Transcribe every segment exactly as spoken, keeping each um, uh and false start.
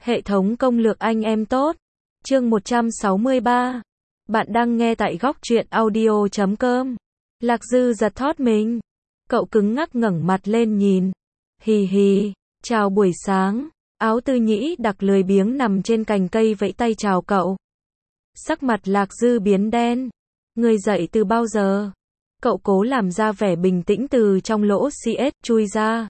Hệ thống công lược anh em tốt. Chương một trăm sáu mươi ba. Bạn đang nghe tại góc truyện audio chấm com. Lạc Dư giật thót mình. Cậu cứng ngắc ngẩng mặt lên nhìn. Hì hì, chào buổi sáng. Áo Tư Nhĩ Đặc lười biếng nằm trên cành cây vẫy tay chào cậu. Sắc mặt Lạc Dư biến đen. Người dậy từ bao giờ? Cậu cố làm ra vẻ bình tĩnh từ trong lỗ xê ét chui ra.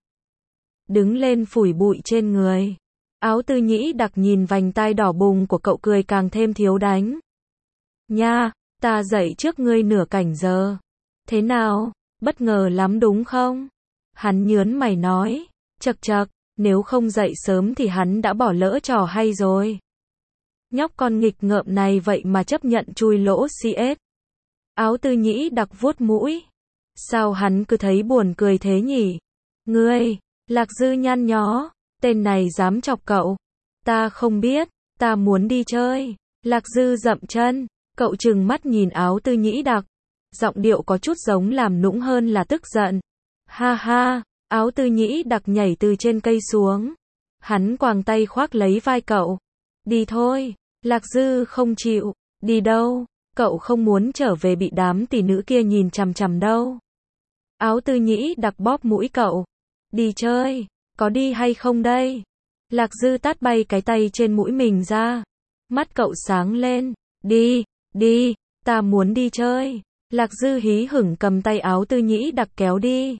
Đứng lên phủi bụi trên người. Áo Tư Nhĩ Đặc nhìn vành tai đỏ bùng của cậu cười càng thêm thiếu đánh. Nha, ta dậy trước ngươi nửa cảnh giờ. Thế nào, bất ngờ lắm đúng không? Hắn nhớn mày nói. Chậc chậc, nếu không dậy sớm thì hắn đã bỏ lỡ trò hay rồi. Nhóc con nghịch ngợm này vậy mà chấp nhận chui lỗ xê ét. Áo Tư Nhĩ Đặc vuốt mũi. Sao hắn cứ thấy buồn cười thế nhỉ? Ngươi, Lạc Dư nhăn nhó. Tên này dám chọc cậu. Ta không biết, ta muốn đi chơi. Lạc Dư dậm chân. Cậu trừng mắt nhìn Áo Tư Nhĩ Đặc. Giọng điệu có chút giống làm nũng hơn là tức giận. Ha ha, Áo Tư Nhĩ Đặc nhảy từ trên cây xuống. Hắn quàng tay khoác lấy vai cậu. Đi thôi. Lạc Dư không chịu. Đi đâu? Cậu không muốn trở về bị đám tỷ nữ kia nhìn chằm chằm đâu. Áo Tư Nhĩ Đặc bóp mũi cậu. Đi chơi. Có đi hay không đây? Lạc Dư tát bay cái tay trên mũi mình ra. Mắt cậu sáng lên. Đi, đi, ta muốn đi chơi. Lạc Dư hí hửng cầm tay Áo Tư Nhĩ Đặc kéo đi.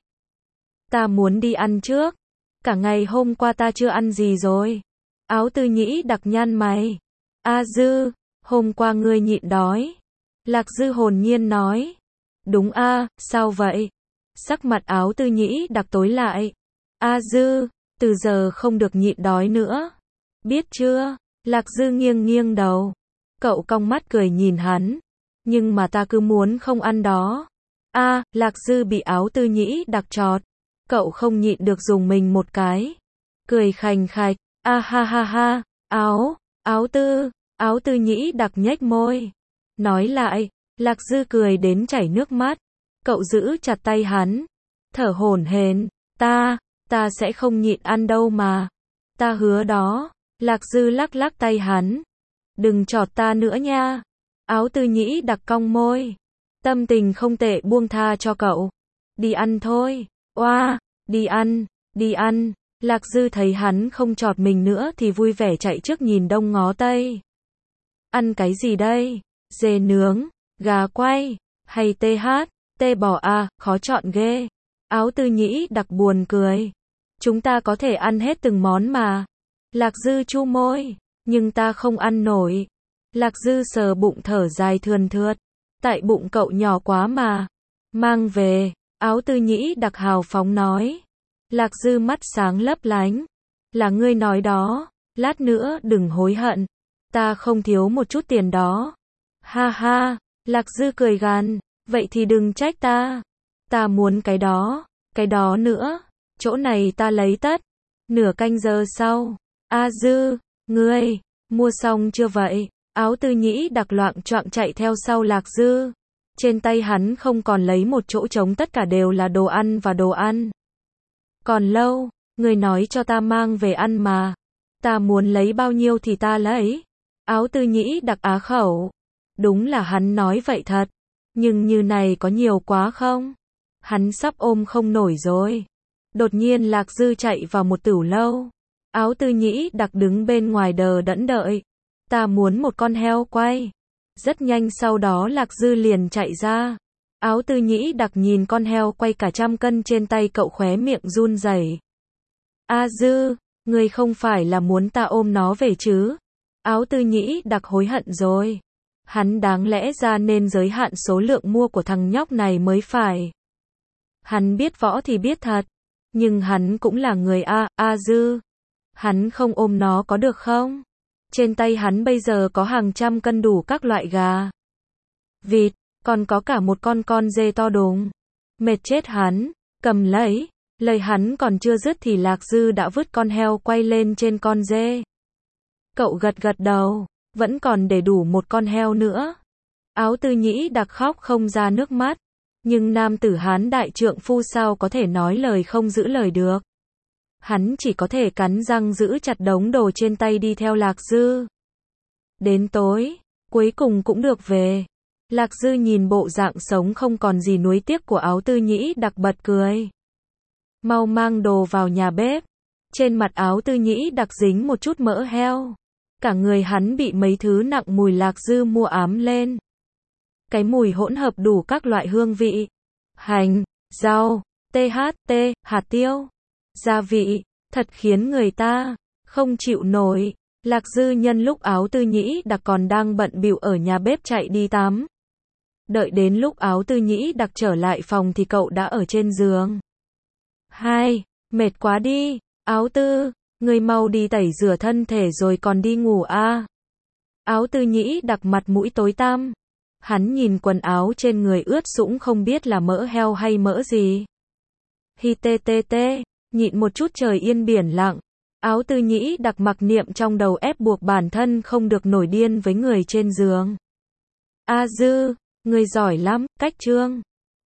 Ta muốn đi ăn trước. Cả ngày hôm qua ta chưa ăn gì rồi. Áo Tư Nhĩ Đặc nhăn mày. A Dư, hôm qua ngươi nhịn đói. Lạc Dư hồn nhiên nói. Đúng a, sao vậy? Sắc mặt Áo Tư Nhĩ Đặc tối lại. A Dư, từ giờ không được nhịn đói nữa. Biết chưa? Lạc Dư nghiêng nghiêng đầu. Cậu cong mắt cười nhìn hắn. Nhưng mà ta cứ muốn không ăn đó. A, Lạc Dư bị Áo Tư Nhĩ Đặc chọt. Cậu không nhịn được dùng mình một cái. Cười khành khạch. A ha ha ha, Áo, Áo Tư, Áo Tư Nhĩ Đặc nhếch môi. Nói lại, Lạc Dư cười đến chảy nước mắt. Cậu giữ chặt tay hắn. Thở hổn hển. Ta, ta sẽ không nhịn ăn đâu mà. Ta hứa đó. Lạc Dư lắc lắc tay hắn. Đừng chọt ta nữa nha. Áo Tư Nhĩ Đặc cong môi. Tâm tình không tệ buông tha cho cậu. Đi ăn thôi. Oa, đi ăn, đi ăn. Lạc Dư thấy hắn không chọt mình nữa thì vui vẻ chạy trước nhìn đông ngó tây. Ăn cái gì đây? Dê nướng, gà quay, hay tê hát, tê bò à, khó chọn ghê. Áo Tư Nhĩ Đặc buồn cười. Chúng ta có thể ăn hết từng món mà. Lạc Dư chu môi. Nhưng ta không ăn nổi. Lạc Dư sờ bụng thở dài thườn thượt. Tại bụng cậu nhỏ quá mà. Mang về. Áo Tư Nhĩ Đặc hào phóng nói. Lạc Dư mắt sáng lấp lánh. Là ngươi nói đó. Lát nữa đừng hối hận. Ta không thiếu một chút tiền đó. Ha ha. Lạc Dư cười gằn. Vậy thì đừng trách ta. Ta muốn cái đó. Cái đó nữa. Chỗ này ta lấy tất. Nửa canh giờ sau. A Dư. Ngươi. Mua xong chưa vậy? Áo Tư Nhĩ Đặc loạng choạng chạy theo sau Lạc Dư. Trên tay hắn không còn lấy một chỗ trống, tất cả đều là đồ ăn và đồ ăn. Còn lâu, ngươi nói cho ta mang về ăn mà. Ta muốn lấy bao nhiêu thì ta lấy. Áo Tư Nhĩ Đặc á khẩu. Đúng là hắn nói vậy thật. Nhưng như này có nhiều quá không? Hắn sắp ôm không nổi rồi. Đột nhiên Lạc Dư chạy vào một tửu lâu. Áo Tư Nhĩ Đặc đứng bên ngoài đờ đẫn đợi. Ta muốn một con heo quay. Rất nhanh sau đó Lạc Dư liền chạy ra. Áo Tư Nhĩ Đặc nhìn con heo quay cả trăm cân trên tay cậu, khóe miệng run rẩy. A Dư, ngươi không phải là muốn ta ôm nó về chứ? Áo Tư Nhĩ Đặc hối hận rồi. Hắn đáng lẽ ra nên giới hạn số lượng mua của thằng nhóc này mới phải. Hắn biết võ thì biết thật. Nhưng hắn cũng là người A, A Dư. Hắn không ôm nó có được không? Trên tay hắn bây giờ có hàng trăm cân đủ các loại gà, vịt, còn có cả một con con dê to đùng. Mệt chết hắn, cầm lấy. Lời hắn còn chưa dứt thì Lạc Dư đã vứt con heo quay lên trên con dê. Cậu gật gật đầu, vẫn còn để đủ một con heo nữa. Áo Tư Nhĩ Đặc khóc không ra nước mắt. Nhưng nam tử Hán đại trượng phu sao có thể nói lời không giữ lời được. Hắn chỉ có thể cắn răng giữ chặt đống đồ trên tay đi theo Lạc Dư. Đến tối, cuối cùng cũng được về. Lạc Dư nhìn bộ dạng sống không còn gì nuối tiếc của Áo Tư Nhĩ Đặc bật cười. Mau mang đồ vào nhà bếp. Trên mặt Áo Tư Nhĩ Đặc dính một chút mỡ heo. Cả người hắn bị mấy thứ nặng mùi Lạc Dư mua ám lên. Cái mùi hỗn hợp đủ các loại hương vị. Hành, rau, tê hát tê, hạt tiêu, gia vị, thật khiến người ta không chịu nổi. Lạc Dư nhân lúc Áo Tư Nhĩ Đặc còn đang bận bịu ở nhà bếp chạy đi tắm. Đợi đến lúc Áo Tư Nhĩ Đặc trở lại phòng thì cậu đã ở trên giường. Hai, mệt quá đi, Áo Tư, người mau đi tẩy rửa thân thể rồi còn đi ngủ à. Áo Tư Nhĩ Đặc mặt mũi tối tăm. Hắn nhìn quần áo trên người ướt sũng không biết là mỡ heo hay mỡ gì. Hi tê tê tê, nhịn một chút trời yên biển lặng. Áo Tư Nhĩ Đặc mặc niệm trong đầu ép buộc bản thân không được nổi điên với người trên giường. A Dư, người giỏi lắm, cách trương.